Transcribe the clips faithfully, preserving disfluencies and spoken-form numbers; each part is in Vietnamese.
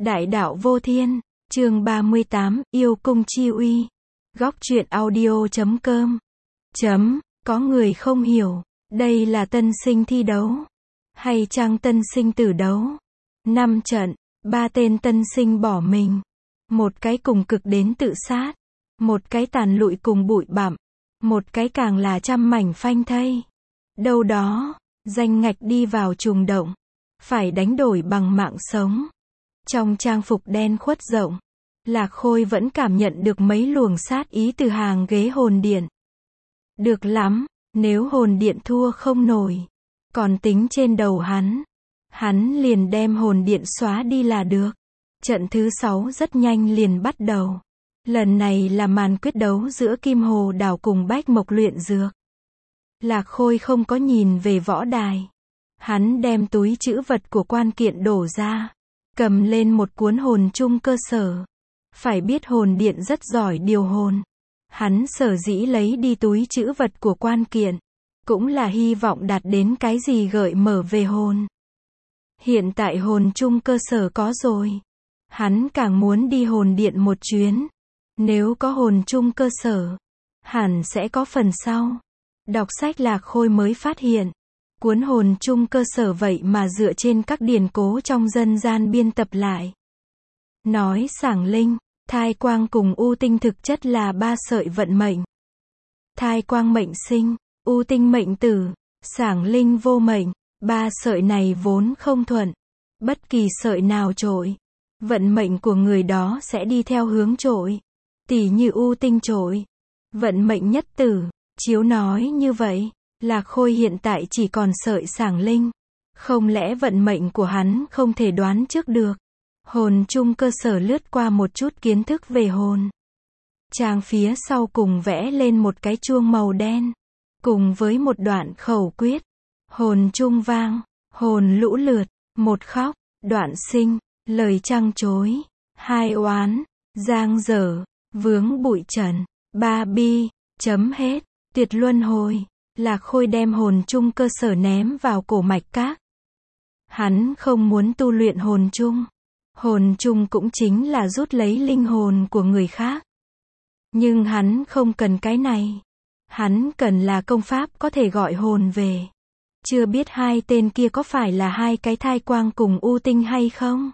Đại đạo vô thiên, chương ba mươi tám, yêu cung chi uy. Góc truyện audio chấm com. Chấm, có người không hiểu, đây là tân sinh thi đấu, hay chăng tân sinh tử đấu? Năm trận, ba tên tân sinh bỏ mình. Một cái cùng cực đến tự sát, một cái tàn lụi cùng bụi bặm, một cái càng là trăm mảnh phanh thây. Đâu đó, danh ngạch đi vào trùng động, phải đánh đổi bằng mạng sống. Trong trang phục đen khuất rộng, Lạc Khôi vẫn cảm nhận được mấy luồng sát ý từ hàng ghế hồn điện. Được lắm, nếu hồn điện thua không nổi, còn tính trên đầu hắn, hắn liền đem hồn điện xóa đi là được. Trận thứ sáu rất nhanh liền bắt đầu. Lần này là màn quyết đấu giữa Kim Hồ Đảo cùng Bách Mộc luyện dược. Lạc Khôi không có nhìn về võ đài. Hắn đem túi trữ vật của quan kiện đổ ra, cầm lên một cuốn hồn chung cơ sở. Phải biết hồn điện rất giỏi điều hồn. Hắn sở dĩ lấy đi túi trữ vật của quan kiện, cũng là hy vọng đạt đến cái gì gợi mở về hồn. Hiện tại hồn chung cơ sở có rồi, hắn càng muốn đi hồn điện một chuyến. Nếu có hồn chung cơ sở, hẳn sẽ có phần sau. Đọc sách Lạc Khôi mới phát hiện, cuốn hồn chung cơ sở vậy mà dựa trên các điển cố trong dân gian biên tập lại. Nói Sảng Linh, Thai Quang cùng U Tinh thực chất là ba sợi vận mệnh. Thai Quang mệnh sinh, U Tinh mệnh tử, Sảng Linh vô mệnh. Ba sợi này vốn không thuận. Bất kỳ sợi nào trội, vận mệnh của người đó sẽ đi theo hướng trội. Tỉ như U Tinh trội, vận mệnh nhất tử. Chiếu nói như vậy, Lạc Khôi hiện tại chỉ còn sợi Sảng Linh. Không lẽ vận mệnh của hắn không thể đoán trước được? Hồn chung cơ sở lướt qua một chút kiến thức về hồn. Trang phía sau cùng vẽ lên một cái chuông màu đen, cùng với một đoạn khẩu quyết. Hồn chung vang, hồn lũ lượt, một khóc, đoạn sinh, lời trăng chối, hai oán, giang dở, vướng bụi trần, ba bi, chấm hết, tuyệt luân hồi. Lạc Khôi đem hồn chung cơ sở ném vào cổ mạch các. Hắn không muốn tu luyện hồn chung. Hồn chung cũng chính là rút lấy linh hồn của người khác. Nhưng hắn không cần cái này. Hắn cần là công pháp có thể gọi hồn về. Chưa biết hai tên kia có phải là hai cái Thai Quang cùng U Tinh hay không?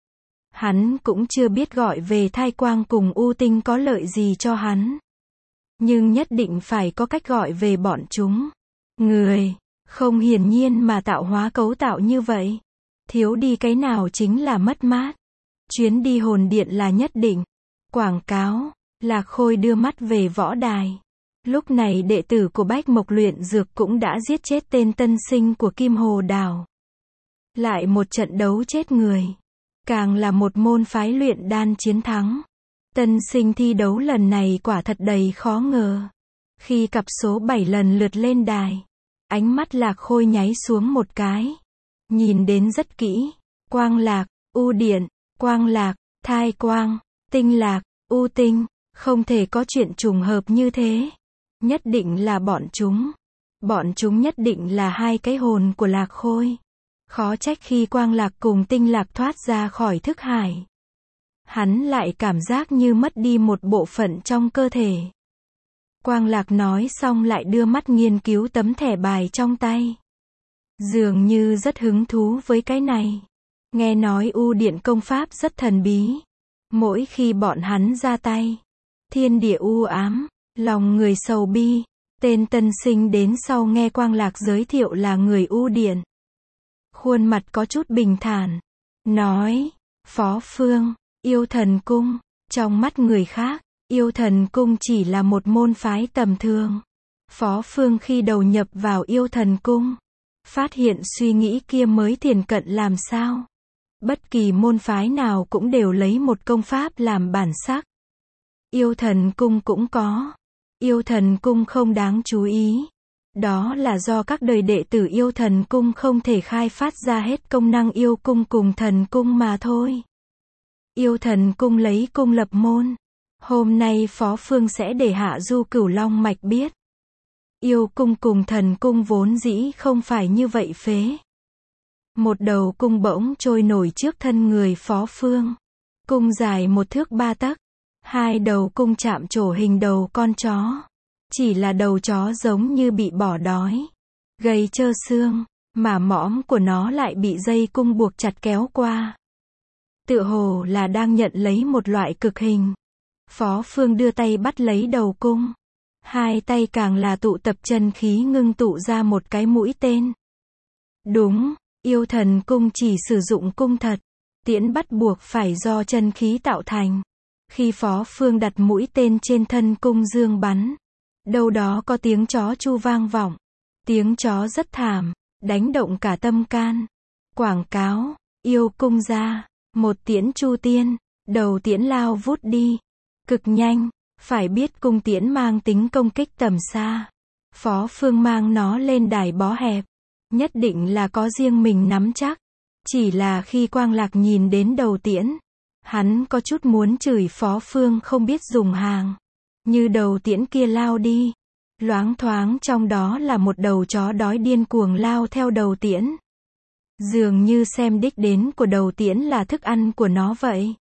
Hắn cũng chưa biết gọi về Thai Quang cùng U Tinh có lợi gì cho hắn. Nhưng nhất định phải có cách gọi về bọn chúng. Người, không hiển nhiên mà tạo hóa cấu tạo như vậy. Thiếu đi cái nào chính là mất mát. Chuyến đi hồn điện là nhất định. Quảng cáo, Lạc Khôi đưa mắt về võ đài. Lúc này đệ tử của Bách Mộc luyện dược cũng đã giết chết tên tân sinh của Kim Hồ Đảo. Lại một trận đấu chết người. Càng là một môn phái luyện đan chiến thắng. Tân sinh thi đấu lần này quả thật đầy khó ngờ. Khi cặp số bảy lần lượt lên đài, ánh mắt Lạc Khôi nháy xuống một cái. Nhìn đến rất kỹ. Quang Lạc, U Điện, Quang Lạc, Thai Quang, Tinh Lạc, U Tinh. Không thể có chuyện trùng hợp như thế. Nhất định là bọn chúng. Bọn chúng nhất định là hai cái hồn của Lạc Khôi. Khó trách khi Quang Lạc cùng Tinh Lạc thoát ra khỏi thức hải, hắn lại cảm giác như mất đi một bộ phận trong cơ thể. Quang Lạc nói xong lại đưa mắt nghiên cứu tấm thẻ bài trong tay. Dường như rất hứng thú với cái này. Nghe nói U Điện công pháp rất thần bí. Mỗi khi bọn hắn ra tay, thiên địa u ám, lòng người sầu bi. Tên tân sinh đến sau nghe Quang Lạc giới thiệu là người U Điện. Khuôn mặt có chút bình thản. Nói, Phó Phương, Yêu Thần Cung. Trong mắt người khác, Yêu Thần Cung chỉ là một môn phái tầm thường. Phó Phương khi đầu nhập vào Yêu Thần Cung, phát hiện suy nghĩ kia mới thiền cận làm sao. Bất kỳ môn phái nào cũng đều lấy một công pháp làm bản sắc. Yêu Thần Cung cũng có. Yêu Thần Cung không đáng chú ý. Đó là do các đời đệ tử Yêu Thần Cung không thể khai phát ra hết công năng yêu cung cùng thần cung mà thôi. Yêu Thần Cung lấy cung lập môn. Hôm nay Phó Phương sẽ để Hạ Du Cửu Long Mạch biết. Yêu cung cùng thần cung vốn dĩ không phải như vậy phế. Một đầu cung bỗng trôi nổi trước thân người Phó Phương. Cung dài một thước ba tấc. Hai đầu cung chạm trổ hình đầu con chó. Chỉ là đầu chó giống như bị bỏ đói, gầy trơ xương, mà mõm của nó lại bị dây cung buộc chặt kéo qua. Tựa hồ là đang nhận lấy một loại cực hình. Phó Phương đưa tay bắt lấy đầu cung. Hai tay càng là tụ tập chân khí ngưng tụ ra một cái mũi tên. Đúng, yêu thần cung chỉ sử dụng cung thật. Tiễn bắt buộc phải do chân khí tạo thành. Khi Phó Phương đặt mũi tên trên thân cung dương bắn, đâu đó có tiếng chó chu vang vọng. Tiếng chó rất thảm, đánh động cả tâm can. Quảng cáo, yêu cung ra, một tiễn chu tiên, đầu tiễn lao vút đi. Cực nhanh, phải biết cung tiễn mang tính công kích tầm xa. Phó Phương mang nó lên đài bó hẹp, nhất định là có riêng mình nắm chắc. Chỉ là khi Quang Lạc nhìn đến đầu tiễn, hắn có chút muốn chửi Phó Phương không biết dùng hàng. Như đầu tiễn kia lao đi, loáng thoáng trong đó là một đầu chó đói điên cuồng lao theo đầu tiễn. Dường như xem đích đến của đầu tiễn là thức ăn của nó vậy.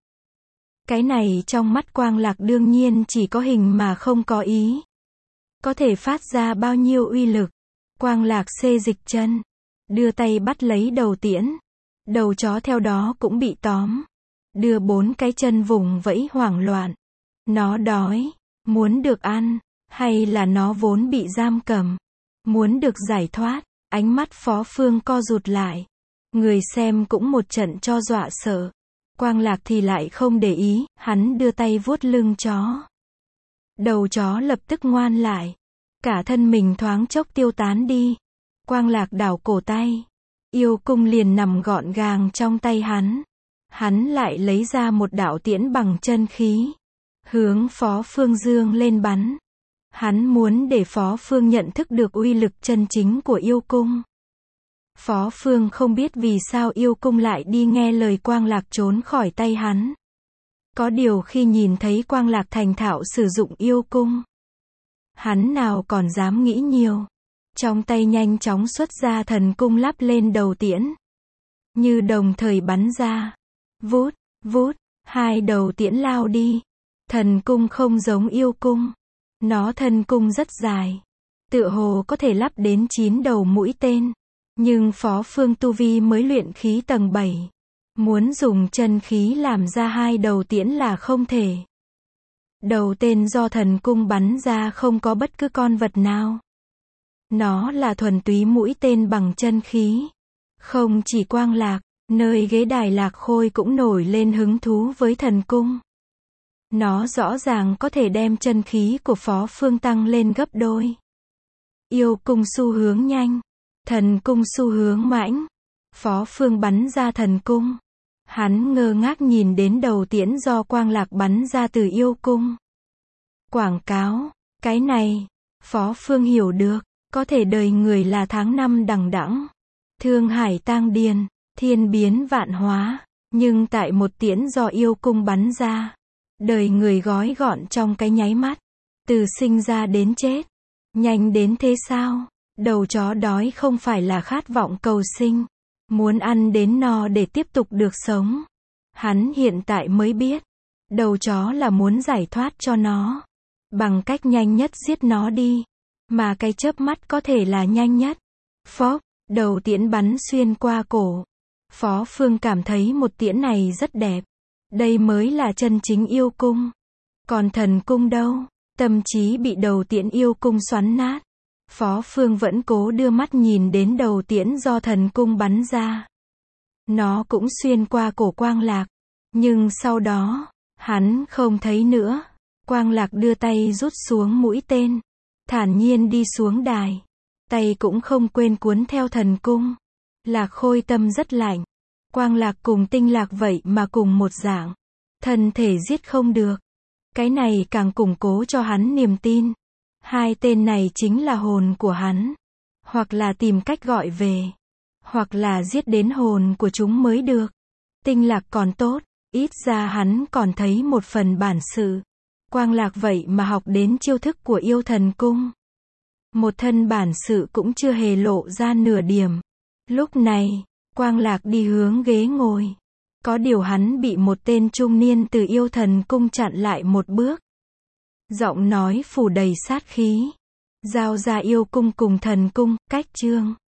Cái này trong mắt Quang Lạc đương nhiên chỉ có hình mà không có ý. Có thể phát ra bao nhiêu uy lực. Quang Lạc xê dịch chân, đưa tay bắt lấy đầu tiễn. Đầu chó theo đó cũng bị tóm. Đưa bốn cái chân vùng vẫy hoảng loạn. Nó đói, muốn được ăn, hay là nó vốn bị giam cầm, muốn được giải thoát. Ánh mắt Phó Phương co rụt lại. Người xem cũng một trận cho dọa sợ. Quang Lạc thì lại không để ý, hắn đưa tay vuốt lưng chó. Đầu chó lập tức ngoan lại. Cả thân mình thoáng chốc tiêu tán đi. Quang Lạc đảo cổ tay. Yêu cung liền nằm gọn gàng trong tay hắn. Hắn lại lấy ra một đạo tiễn bằng chân khí. Hướng Phó Phương dương lên bắn. Hắn muốn để Phó Phương nhận thức được uy lực chân chính của yêu cung. Phó Phương không biết vì sao yêu cung lại đi nghe lời Quang Lạc trốn khỏi tay hắn. Có điều khi nhìn thấy Quang Lạc thành thạo sử dụng yêu cung, hắn nào còn dám nghĩ nhiều. Trong tay nhanh chóng xuất ra thần cung lắp lên đầu tiễn. Như đồng thời bắn ra. Vút, vút, hai đầu tiễn lao đi. Thần cung không giống yêu cung. Nó thân cung rất dài. Tựa hồ có thể lắp đến chín đầu mũi tên. Nhưng Phó Phương tu vi mới luyện khí tầng bảy. Muốn dùng chân khí làm ra hai đầu tiễn là không thể. Đầu tên do thần cung bắn ra không có bất cứ con vật nào. Nó là thuần túy mũi tên bằng chân khí. Không chỉ Quang Lạc, nơi ghế đài Lạc Khôi cũng nổi lên hứng thú với thần cung. Nó rõ ràng có thể đem chân khí của Phó Phương tăng lên gấp đôi. Yêu cung xu hướng nhanh. Thần cung xu hướng mãnh. Phó Phương bắn ra thần cung. Hắn ngơ ngác nhìn đến đầu tiễn do Quang Lạc bắn ra từ yêu cung. Quảng cáo. Cái này, Phó Phương hiểu được. Có thể đời người là tháng năm đằng đẵng. Thương hải tang điền, thiên biến vạn hóa. Nhưng tại một tiễn do yêu cung bắn ra, đời người gói gọn trong cái nháy mắt. Từ sinh ra đến chết. Nhanh đến thế sao? Đầu chó đói không phải là khát vọng cầu sinh. Muốn ăn đến no để tiếp tục được sống. Hắn hiện tại mới biết. Đầu chó là muốn giải thoát cho nó. Bằng cách nhanh nhất giết nó đi. Mà cái chớp mắt có thể là nhanh nhất. Phốc, đầu tiễn bắn xuyên qua cổ. Phó Phương cảm thấy một tiễn này rất đẹp. Đây mới là chân chính yêu cung. Còn thần cung đâu? Tâm trí bị đầu tiễn yêu cung xoắn nát. Phó Phương vẫn cố đưa mắt nhìn đến đầu tiễn do thần cung bắn ra. Nó cũng xuyên qua cổ Quang Lạc. Nhưng sau đó, hắn không thấy nữa. Quang Lạc đưa tay rút xuống mũi tên. Thản nhiên đi xuống đài. Tay cũng không quên cuốn theo thần cung. Lạc Khôi tâm rất lạnh. Quang Lạc cùng Tinh Lạc vậy mà cùng một dạng. Thân thể giết không được. Cái này càng củng cố cho hắn niềm tin. Hai tên này chính là hồn của hắn. Hoặc là tìm cách gọi về. Hoặc là giết đến hồn của chúng mới được. Tinh Lạc còn tốt. Ít ra hắn còn thấy một phần bản sự. Quang Lạc vậy mà học đến chiêu thức của yêu thần cung. Một thân bản sự cũng chưa hề lộ ra nửa điểm. Lúc này, Quang Lạc đi hướng ghế ngồi. Có điều hắn bị một tên trung niên từ Yêu Thần Cung chặn lại một bước. Giọng nói phủ đầy sát khí. Giao ra yêu cung cùng thần cung, cách chương.